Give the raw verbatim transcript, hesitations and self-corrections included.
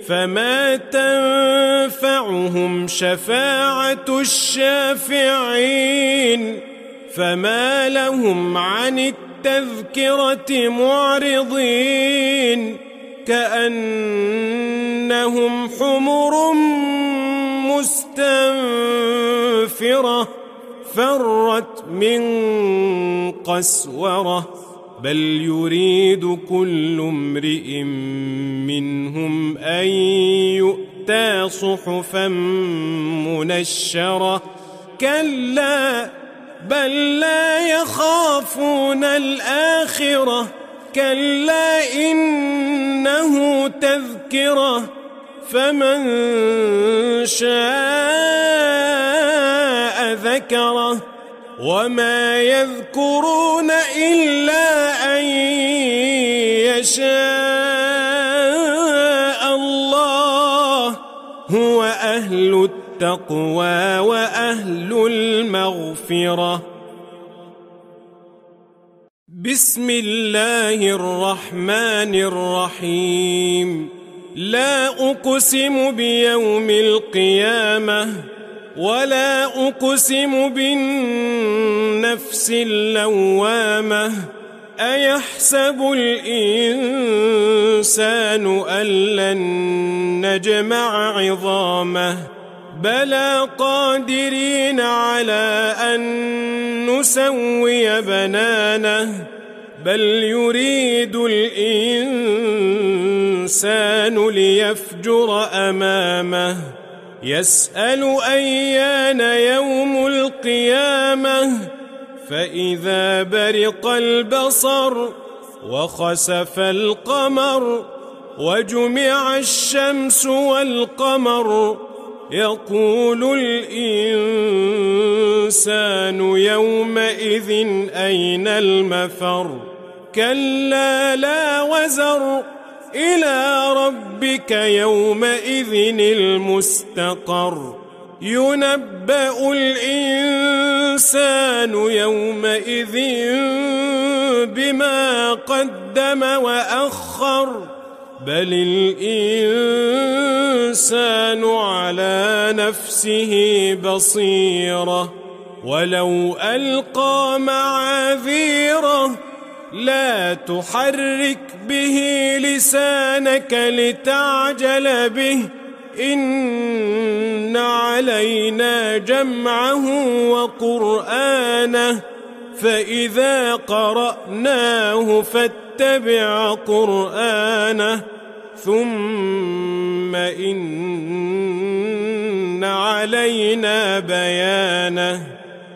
فما تنفعهم شفاعة الشافعين فما لهم عن التذكرة معرضين كأنهم حمر مستنفرة فرت من قسورة بل يريد كل امرئ منهم أن يؤتى صحفا منشرة كلا بل لا يخافون الآخرة كلا إنه تذكرة فمن شاء ذكره وما يذكرون إلا أن يشاء الله هو أهل التقوى وأهل المغفرة. بسم الله الرحمن الرحيم. لا أقسم بيوم القيامة ولا أقسم بالنفس اللوامة أيحسب الإنسان أن لن نجمع عظامه بلى قادرين على أن نسوي بنانه بل يريد الإنسان ليفجر أمامه يسأل أيان يوم القيامة فإذا برق البصر وخسف القمر وجمع الشمس والقمر يقول الإنسان يومئذ أين المفر كلا لا وزر إلى ربك يومئذ المستقر ينبأ الإنسان يومئذ بما قدم وأخر بل الإنسان على نفسه بصيرة ولو ألقى معاذيره لا تحرك به لسانك لتعجل به إن علينا جمعه وقرآنه فإذا قرأناه فاتبع قرآنه ثم إن علينا بيانه